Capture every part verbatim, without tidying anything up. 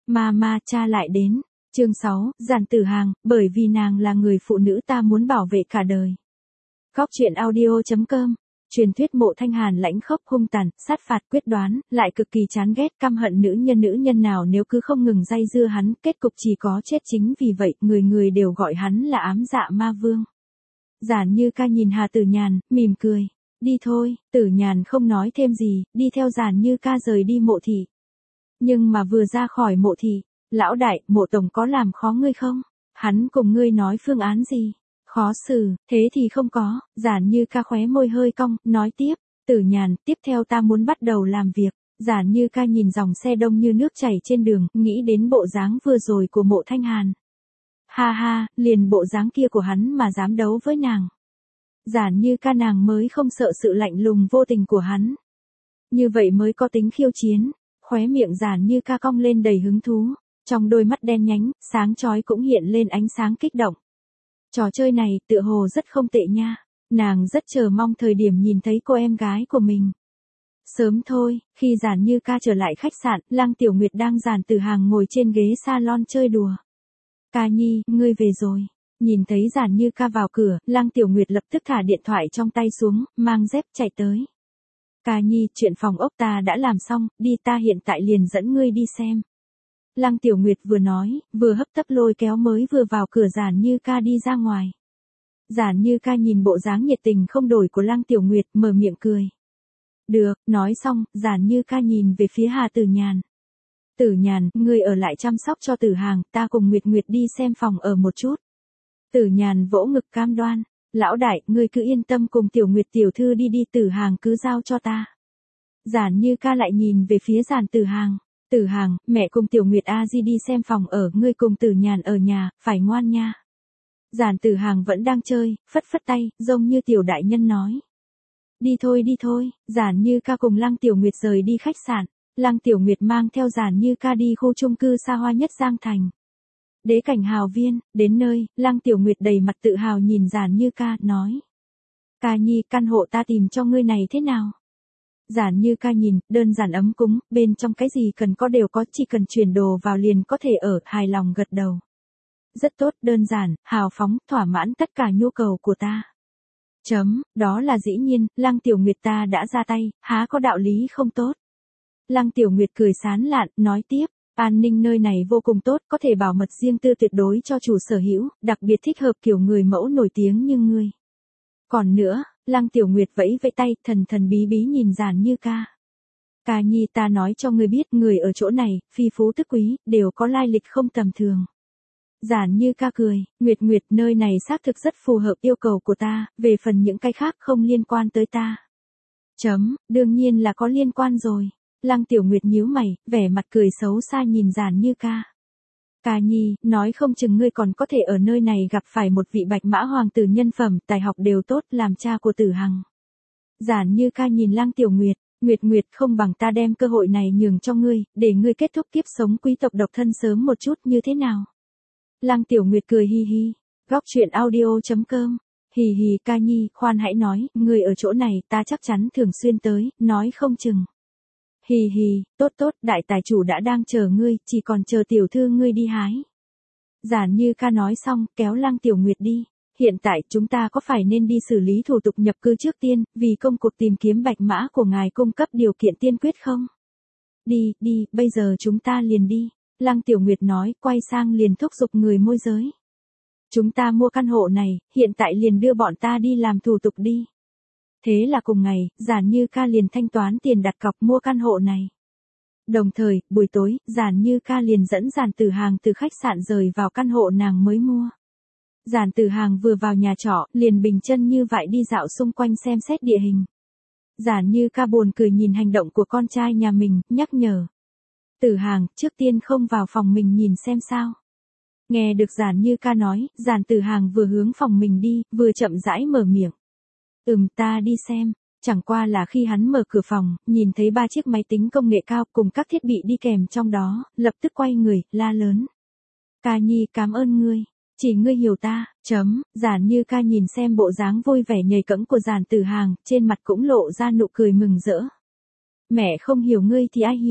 Mama, cha lại đến. Chương sáu, Giản Tử Hàng, bởi vì nàng là người phụ nữ ta muốn bảo vệ cả đời. Góc truyện audio chấm com. Truyền thuyết Mộ Thanh Hàn lãnh khốc hung tàn, sát phạt quyết đoán, lại cực kỳ chán ghét căm hận nữ nhân nữ nhân nào nếu cứ không ngừng dây dưa hắn, kết cục chỉ có chết. Chính vì vậy, người người đều gọi hắn là ám dạ ma vương. Giản Như Ca nhìn Hà Tử Nhàn, mỉm cười. Đi thôi. Tử Nhàn không nói thêm gì, đi theo Giản Như Ca rời đi mộ thị. Nhưng mà vừa ra khỏi mộ thị, lão đại, Mộ tổng có làm khó ngươi không? Hắn cùng ngươi nói phương án gì? Khó xử, thế thì không có. Giản Như Ca khóe môi hơi cong, nói tiếp. Tử Nhàn, tiếp theo ta muốn bắt đầu làm việc. Giản Như Ca nhìn dòng xe đông như nước chảy trên đường, nghĩ đến bộ dáng vừa rồi của Mộ Thanh Hàn. Ha ha, liền bộ dáng kia của hắn mà dám đấu với nàng. Giản Như Ca nàng mới không sợ sự lạnh lùng vô tình của hắn. Như vậy mới có tính khiêu chiến. Khóe miệng Giản Như Ca cong lên đầy hứng thú. Trong đôi mắt đen nhánh, sáng chói cũng hiện lên ánh sáng kích động. Trò chơi này tựa hồ rất không tệ nha. Nàng rất chờ mong thời điểm nhìn thấy cô em gái của mình. Sớm thôi, khi Giản Như Ca trở lại khách sạn, Lăng Tiểu Nguyệt đang Giản Tử Hàng ngồi trên ghế salon chơi đùa. Ca Nhi, ngươi về rồi. Nhìn thấy Giản Như Ca vào cửa, Lăng Tiểu Nguyệt lập tức thả điện thoại trong tay xuống, mang dép chạy tới. Ca Nhi, chuyện phòng ốc ta đã làm xong, đi ta hiện tại liền dẫn ngươi đi xem. Lăng Tiểu Nguyệt vừa nói, vừa hấp tấp lôi kéo mới vừa vào cửa Giản Như Ca đi ra ngoài. Giản Như Ca nhìn bộ dáng nhiệt tình không đổi của Lăng Tiểu Nguyệt, mở miệng cười. Được, nói xong, Giản Như Ca nhìn về phía Hà Tử Nhàn. Tử Nhàn, ngươi ở lại chăm sóc cho Tử Hàng, ta cùng Nguyệt Nguyệt đi xem phòng ở một chút. Tử Nhàn vỗ ngực cam đoan. Lão đại, ngươi cứ yên tâm cùng Tiểu Nguyệt tiểu thư đi đi, Tử Hàng cứ giao cho ta. Giản Như Ca lại nhìn về phía Giản Tử Hàng. Tử Hàng, mẹ cùng Tiểu Nguyệt a di đi xem phòng ở, ngươi cùng Tử Nhàn ở nhà, phải ngoan nha. Giản Tử Hàng vẫn đang chơi, phất phất tay, giống như tiểu đại nhân nói. Đi thôi đi thôi. Giản Như Ca cùng Lăng Tiểu Nguyệt rời đi khách sạn. Lăng Tiểu Nguyệt mang theo Giản Như Ca đi khu chung cư xa hoa nhất Giang Thành. Đế cảnh hào viên, đến nơi, Lăng Tiểu Nguyệt đầy mặt tự hào nhìn Giản Như Ca, nói. Ca Nhi, căn hộ ta tìm cho ngươi này thế nào? Giản Như Ca nhìn, đơn giản ấm cúng, bên trong cái gì cần có đều có, chỉ cần chuyển đồ vào liền có thể ở, hài lòng gật đầu. Rất tốt, đơn giản, hào phóng, thỏa mãn tất cả nhu cầu của ta. Chấm, đó là dĩ nhiên, Lăng Tiểu Nguyệt ta đã ra tay, há có đạo lý không tốt. Lăng Tiểu Nguyệt cười sán lạn, nói tiếp. An ninh nơi này vô cùng tốt, có thể bảo mật riêng tư tuyệt đối cho chủ sở hữu, đặc biệt thích hợp kiểu người mẫu nổi tiếng như ngươi. Còn nữa, Lăng Tiểu Nguyệt vẫy vẫy tay, thần thần bí bí nhìn Giản Như Ca. Ca Nhi, ta nói cho ngươi biết, người ở chỗ này, phi phú tức quý, đều có lai lịch không tầm thường. Giản Như Ca cười, Nguyệt Nguyệt, nơi này xác thực rất phù hợp yêu cầu của ta, về phần những cái khác không liên quan tới ta. Chấm, đương nhiên là có liên quan rồi. Lăng Tiểu Nguyệt nhíu mày, vẻ mặt cười xấu xa nhìn Giản Như Ca. Ca Nhi, nói không chừng ngươi còn có thể ở nơi này gặp phải một vị bạch mã hoàng tử nhân phẩm, tài học đều tốt, làm cha của Tử Hằng. Giản Như Ca nhìn Lăng Tiểu Nguyệt, Nguyệt Nguyệt, không bằng ta đem cơ hội này nhường cho ngươi, để ngươi kết thúc kiếp sống quý tộc độc thân sớm một chút, như thế nào? Lăng Tiểu Nguyệt cười hi hi. Góc truyện audio chấm com. Hì hì, Ca Nhi, khoan hãy nói, ngươi ở chỗ này, ta chắc chắn thường xuyên tới, nói không chừng. Hì hì, tốt tốt, đại tài chủ đã đang chờ ngươi, chỉ còn chờ tiểu thư ngươi đi hái. Giản Như Ca nói xong, kéo Lăng Tiểu Nguyệt đi. Hiện tại chúng ta có phải nên đi xử lý thủ tục nhập cư trước tiên, vì công cuộc tìm kiếm bạch mã của ngài cung cấp điều kiện tiên quyết không? Đi, đi, bây giờ chúng ta liền đi. Lăng Tiểu Nguyệt nói, quay sang liền thúc giục người môi giới. Chúng ta mua căn hộ này, hiện tại liền đưa bọn ta đi làm thủ tục đi. Thế là cùng ngày, Giản Như Ca liền thanh toán tiền đặt cọc mua căn hộ này. Đồng thời, buổi tối, Giản Như Ca liền dẫn Giản Tử Hàng từ khách sạn rời vào căn hộ nàng mới mua. Giản Tử Hàng vừa vào nhà trọ, liền bình chân như vậy đi dạo xung quanh xem xét địa hình. Giản Như Ca buồn cười nhìn hành động của con trai nhà mình, nhắc nhở. Tử Hàng, trước tiên không vào phòng mình nhìn xem sao. Nghe được Giản Như Ca nói, Giản Tử Hàng vừa hướng phòng mình đi, vừa chậm rãi mở miệng. Ừm, ta đi xem. Chẳng qua là khi hắn mở cửa phòng, nhìn thấy ba chiếc máy tính công nghệ cao cùng các thiết bị đi kèm trong đó, lập tức quay người, la lớn. Ca Nhi, cảm ơn ngươi. Chỉ ngươi hiểu ta, chấm. Giản Như Ca nhìn xem bộ dáng vui vẻ nhầy cẫng của Giản Tử Hàng, trên mặt cũng lộ ra nụ cười mừng rỡ. Mẹ không hiểu ngươi thì ai hiểu.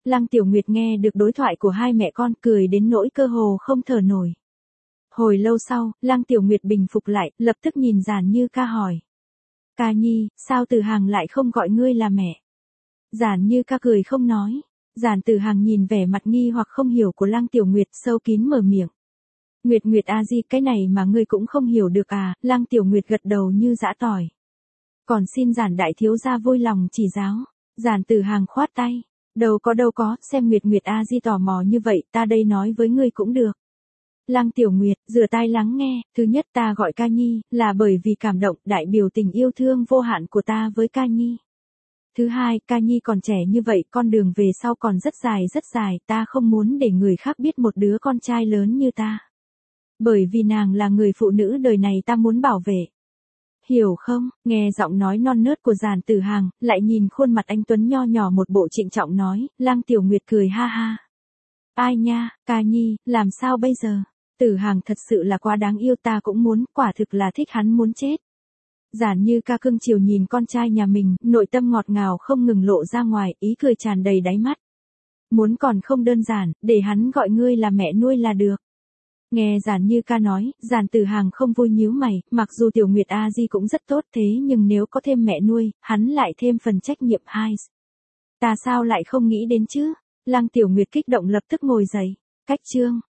Lăng Tiểu Nguyệt nghe được đối thoại của hai mẹ con cười đến nỗi cơ hồ không thở nổi. Hồi lâu sau, Lăng Tiểu Nguyệt bình phục lại, lập tức nhìn Giản Như Ca hỏi. Ca Nhi, sao Từ Hàng lại không gọi ngươi là mẹ? Giản Như Ca cười không nói. Giản Tử Hàng nhìn vẻ mặt nghi hoặc không hiểu của Lăng Tiểu Nguyệt, sâu kín mở miệng. Nguyệt Nguyệt a di, cái này mà ngươi cũng không hiểu được à? Lăng Tiểu Nguyệt gật đầu như giã tỏi. Còn xin Giản đại thiếu gia vui lòng chỉ giáo. Giản Tử Hàng khoát tay. Đâu có đâu có, xem Nguyệt Nguyệt a di tò mò như vậy, ta đây nói với ngươi cũng được. Lăng Tiểu Nguyệt, rửa tai lắng nghe, thứ nhất ta gọi Ca Nhi, là bởi vì cảm động, đại biểu tình yêu thương vô hạn của ta với Ca Nhi. Thứ hai, Ca Nhi còn trẻ như vậy, con đường về sau còn rất dài rất dài, ta không muốn để người khác biết một đứa con trai lớn như ta. Bởi vì nàng là người phụ nữ đời này ta muốn bảo vệ. Hiểu không? Nghe giọng nói non nớt của Giản Tử Hàng, lại nhìn khuôn mặt anh tuấn nho nhỏ một bộ trịnh trọng nói, Lăng Tiểu Nguyệt cười ha ha. Ai nha, Ca Nhi, làm sao bây giờ? Tử Hàng thật sự là quá đáng yêu, ta cũng muốn, quả thực là thích hắn muốn chết. Giản Như Ca cưng chiều nhìn con trai nhà mình, nội tâm ngọt ngào không ngừng lộ ra ngoài, ý cười tràn đầy đáy mắt. Muốn còn không đơn giản, để hắn gọi ngươi là mẹ nuôi là được. Nghe Giản Như Ca nói, Giản Tử Hàng không vui nhíu mày, mặc dù Tiểu Nguyệt a di cũng rất tốt thế nhưng nếu có thêm mẹ nuôi, hắn lại thêm phần trách nhiệm hai. Ta sao lại không nghĩ đến chứ? Lăng Tiểu Nguyệt kích động lập tức ngồi dậy. Cách chương